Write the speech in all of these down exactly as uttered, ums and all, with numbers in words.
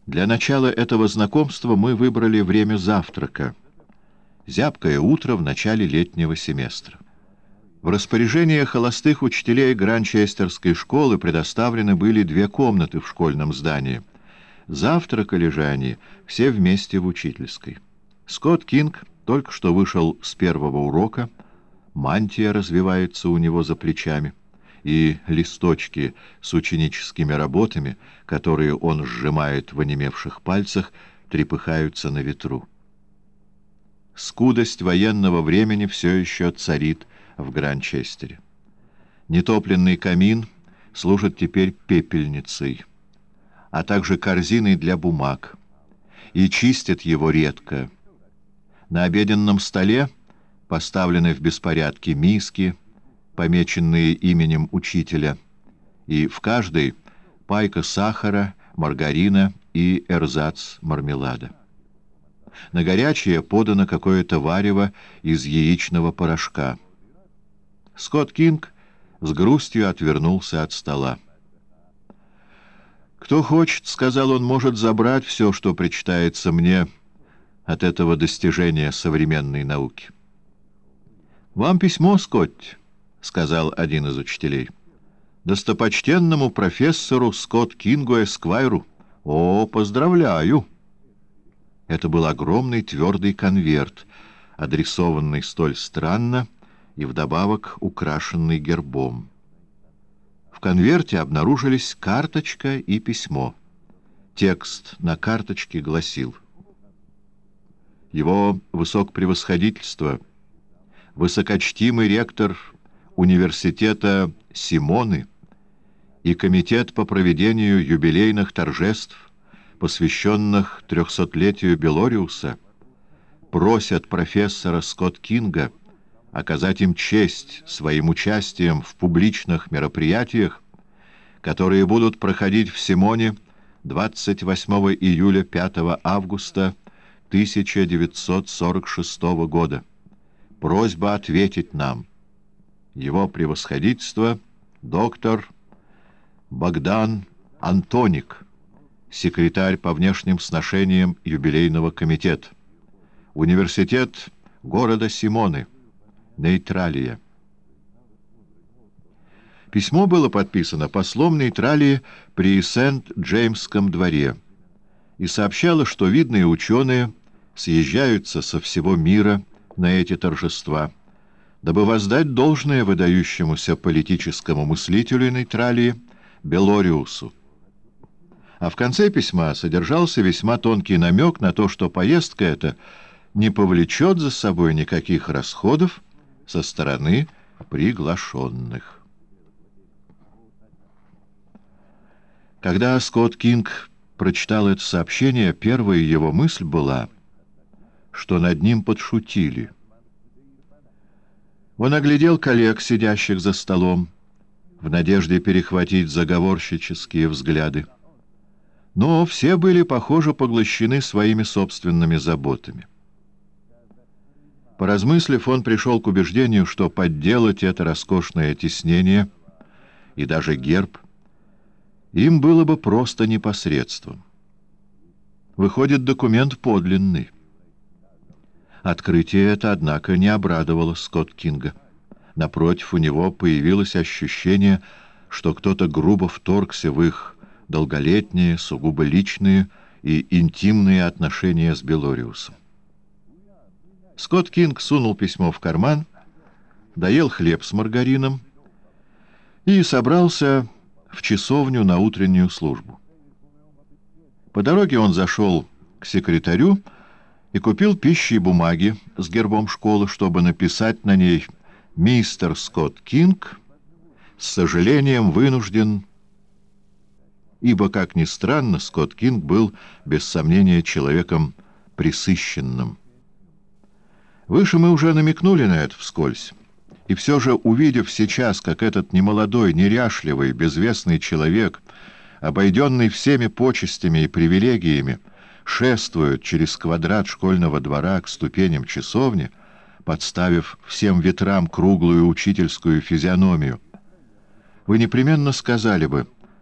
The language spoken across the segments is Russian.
Для начала этого знакомства мы выбрали время завтрака. Зябкое утро в начале летнего семестра. В распоряжение холостых учителей Гранчестерской школы предоставлены были две комнаты в школьном здании. Завтракали же они все вместе в учительской. Скотт Кинг только что вышел с первого урока, мантия развивается у него за плечами, и листочки с ученическими работами, которые он сжимает в онемевших пальцах, трепыхаются на ветру. Скудость военного времени все еще царит в Гранчестере. Нетопленный камин служит теперь пепельницей, а также корзиной для бумаг, и чистят его редко. На обеденном столе поставлены в беспорядке миски, помеченные именем учителя, и в каждой пайка сахара, маргарина и эрзац мармелада. На горячее подано какое-то варево из яичного порошка. Скотт Кинг с грустью отвернулся от стола. «Кто хочет, — сказал он, — может забрать все, что причитается мне от этого достижения современной науки». «Вам письмо, Скотт», — сказал один из учителей. «Достопочтенному профессору Скотт Кингу Эсквайру. О, поздравляю!» Это был огромный твердый конверт, адресованный столь странно и вдобавок украшенный гербом. В конверте обнаружились карточка и письмо. Текст на карточке гласил: «Его высокопревосходительство, высокочтимый ректор университета Симоны и комитет по проведению юбилейных торжеств, посвященных трехсотлетию Белориуса, просят профессора Скотт Кинга оказать им честь своим участием в публичных мероприятиях, которые будут проходить в Симоне двадцать восьмого июля — пятого августа тысяча девятьсот сорок шестого года. Просьба ответить нам. Его превосходительство доктор Богдан Антоник, секретарь по внешним сношениям юбилейного комитета. Университет города Симоны. Нейтралия». Письмо было подписано послом Нейтралии при Сент-Джеймском дворе и сообщало, что видные ученые съезжаются со всего мира на эти торжества, дабы воздать должное выдающемуся политическому мыслителю Нейтралии Белориусу. А в конце письма содержался весьма тонкий намек на то, что поездка эта не повлечет за собой никаких расходов со стороны приглашенных. Когда Скотт Кинг прочитал это сообщение, первая его мысль была, что над ним подшутили. Он оглядел коллег, сидящих за столом, в надежде перехватить заговорщические взгляды. Но все были, похоже, поглощены своими собственными заботами. Поразмыслив, он пришел к убеждению, что подделать это роскошное тиснение и даже герб им было бы просто непосредством. Выходит, документ подлинный. Открытие это, однако, не обрадовало Скотт Кинга. Напротив, у него появилось ощущение, что кто-то грубо вторгся в их долголетние, сугубо личные и интимные отношения с Белориусом. Скотт Кинг сунул письмо в карман, доел хлеб с маргарином и собрался в часовню на утреннюю службу. По дороге он зашел к секретарю и купил пищи и бумаги с гербом школы, чтобы написать на ней: «Мистер Скотт Кинг с сожалением вынужден...» Ибо, как ни странно, Скотт Кинг был, без сомнения, человеком пресыщенным. Выше мы уже намекнули на это вскользь. И все же, увидев сейчас, как этот немолодой, неряшливый, безвестный человек, обойденный всеми почестями и привилегиями, шествует через квадрат школьного двора к ступеням часовни, подставив всем ветрам круглую учительскую физиономию, вы непременно сказали бы: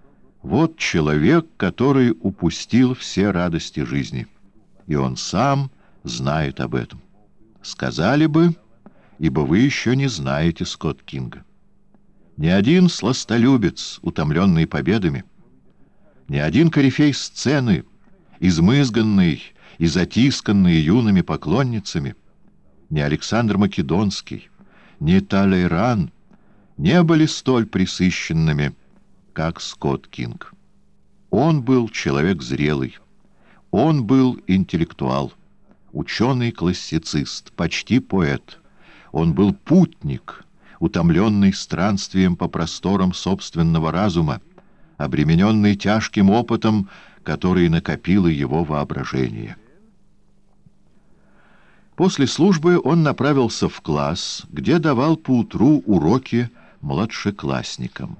Вот человек, который упустил все радости жизни. И он сам знает об этом. Сказали бы, ибо вы еще не знаете Скотт Кинга. Ни один сластолюбец, утомленный победами, ни один корифей сцены, измызганный и затисканный юными поклонницами, ни Александр Македонский, ни Талейран не были столь пресыщенными, как Скотт Кинг. Он был человек зрелый, он был интеллектуал, ученый-классицист, почти поэт. Он был путник, утомленный странствием по просторам собственного разума, обремененный тяжким опытом, который накопило его воображение. После службы он направился в класс, где давал поутру уроки младшеклассникам.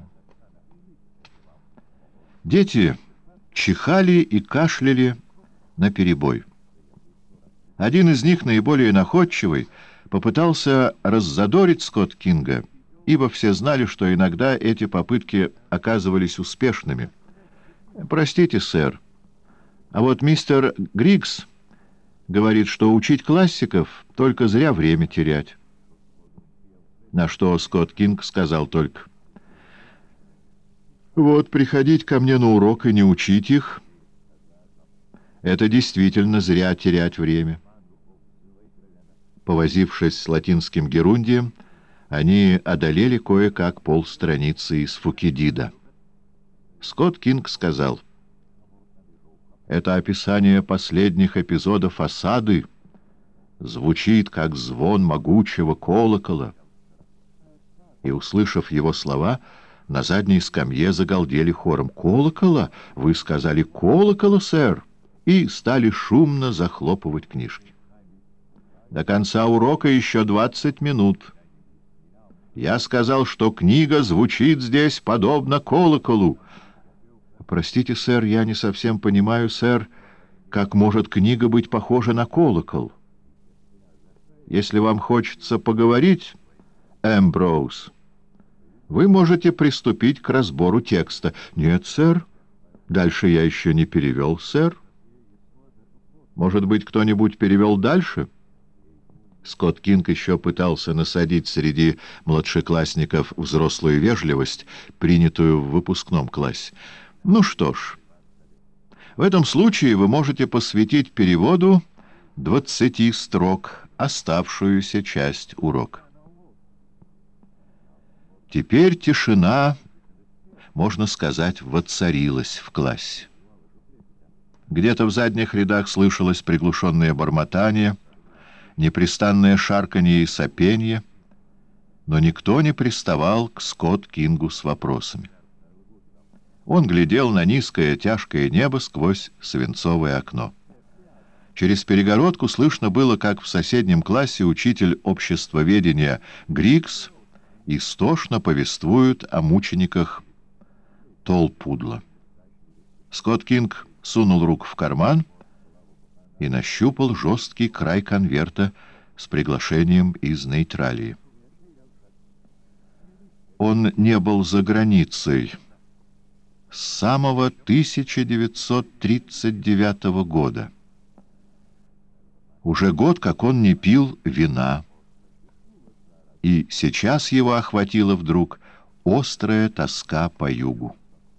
Дети чихали и кашляли наперебой. Один из них, наиболее находчивый, попытался раззадорить Скотт Кинга, ибо все знали, что иногда эти попытки оказывались успешными. «Простите, сэр, а вот мистер Григс говорит, что учить классиков — только зря время терять». На что Скотт Кинг сказал только: «Вот приходить ко мне на урок и не учить их — это действительно зря терять время». Повозившись с латинским герундием, они одолели кое-как полстраницы из Фукидида. Скотт Кинг сказал: «Это описание последних эпизодов осады звучит, как звон могучего колокола». И, услышав его слова, на задней скамье загалдели хором: «Колокола? Вы сказали колокола, сэр?» И стали шумно захлопывать книжки. «До конца урока еще двадцать минут. Я сказал, что книга звучит здесь подобно колоколу». «Простите, сэр, я не совсем понимаю, сэр, как может книга быть похожа на колокол?» «Если вам хочется поговорить, Эмброуз, вы можете приступить к разбору текста». «Нет, сэр. Дальше я еще не перевел, сэр». «Может быть, кто-нибудь перевел дальше?» Скотт Кинг еще пытался насадить среди младшеклассников взрослую вежливость, принятую в выпускном классе. «Ну что ж, в этом случае вы можете посвятить переводу двадцати строк, оставшуюся часть урока». Теперь тишина, можно сказать, воцарилась в классе. Где-то в задних рядах слышалось приглушенное бормотание, непрестанное шарканье и сопенье, но никто не приставал к Скотт Кингу с вопросами. Он глядел на низкое тяжкое небо сквозь свинцовое окно. Через перегородку слышно было, как в соседнем классе учитель обществоведения Григс истошно повествует о мучениках Толпудла. Скотт Кинг сунул руку в карман и нащупал жесткий край конверта с приглашением из Нейтралии. Он не был за границей с самого тысяча девятьсот тридцать девятого года. Уже год, как он не пил вина. И сейчас его охватила вдруг острая тоска по югу.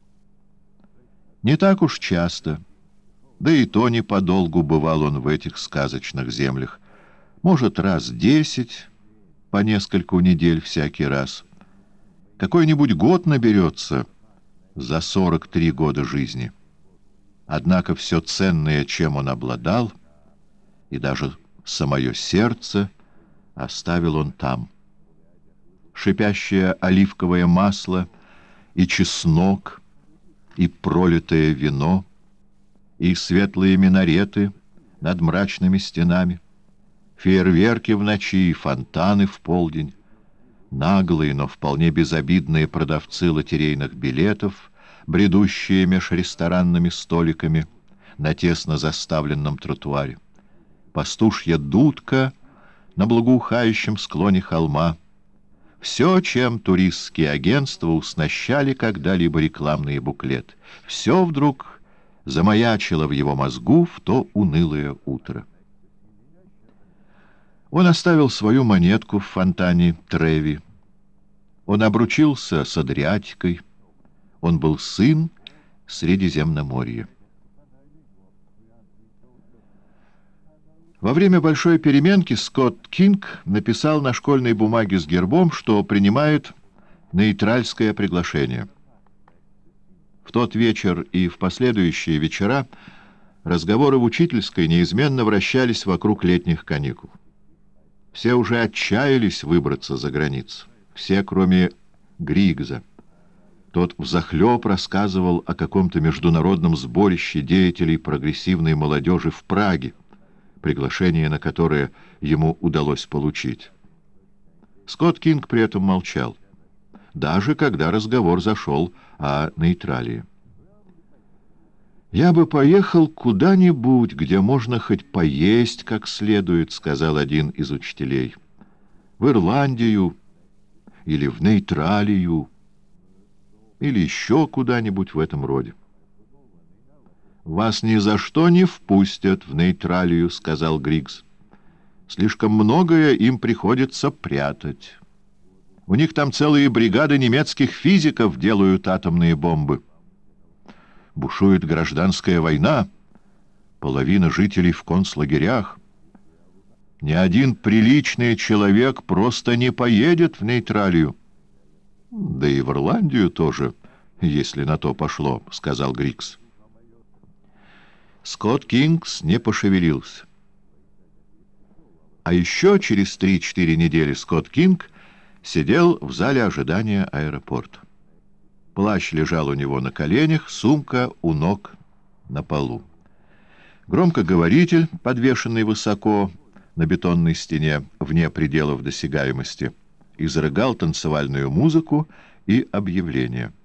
Не так уж часто, да и то не подолгу бывал он в этих сказочных землях. Может, раз десять, по нескольку недель всякий раз. Какой-нибудь год наберется за сорок три года жизни. Однако все ценное, чем он обладал, и даже самое сердце, оставил он там. Шипящее оливковое масло и чеснок, и пролитое вино, и светлые минареты над мрачными стенами, фейерверки в ночи и фонтаны в полдень, наглые, но вполне безобидные продавцы лотерейных билетов, бредущие меж ресторанными столиками на тесно заставленном тротуаре, пастушья дудка на благоухающем склоне холма. Все, чем туристские агентства уснащали когда-либо рекламные буклеты, все вдруг замаячило в его мозгу в то унылое утро. Он оставил свою монетку в фонтане Треви. Он обручился с Адриатикой. Он был сын Средиземноморья. Во время большой переменки Скотт Кинг написал на школьной бумаге с гербом, что принимает нейтральское приглашение. В тот вечер и в последующие вечера разговоры в учительской неизменно вращались вокруг летних каникул. Все уже отчаялись выбраться за границу. Все, кроме Григза. Тот взахлеб рассказывал о каком-то международном сборище деятелей прогрессивной молодежи в Праге, приглашение на которое ему удалось получить. Скотт Кинг при этом молчал, даже когда разговор зашел о нейтралии. «Я бы поехал куда-нибудь, где можно хоть поесть как следует», — сказал один из учителей. «В Ирландию или в нейтралию, или еще куда-нибудь в этом роде». «Вас ни за что не впустят в нейтралию», — сказал Григс. «Слишком многое им приходится прятать. У них там целые бригады немецких физиков делают атомные бомбы. Бушует гражданская война, половина жителей в концлагерях. Ни один приличный человек просто не поедет в нейтралию. Да и в Ирландию тоже, если на то пошло», — сказал Григс. Скотт Кингс не пошевелился. А еще через три-четыре недели Скотт Кинг сидел в зале ожидания аэропорта. Плащ лежал у него на коленях, сумка у ног на полу. Громкоговоритель, подвешенный высоко на бетонной стене, вне пределов досягаемости, изрыгал танцевальную музыку и объявления.